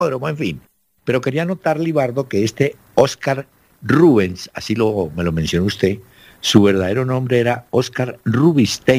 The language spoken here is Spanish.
hipódromo, en fin. Pero quería anotar, Libardo, que este Oscar Rubens, así me lo mencionó usted, su verdadero nombre era Oscar Rubinstein.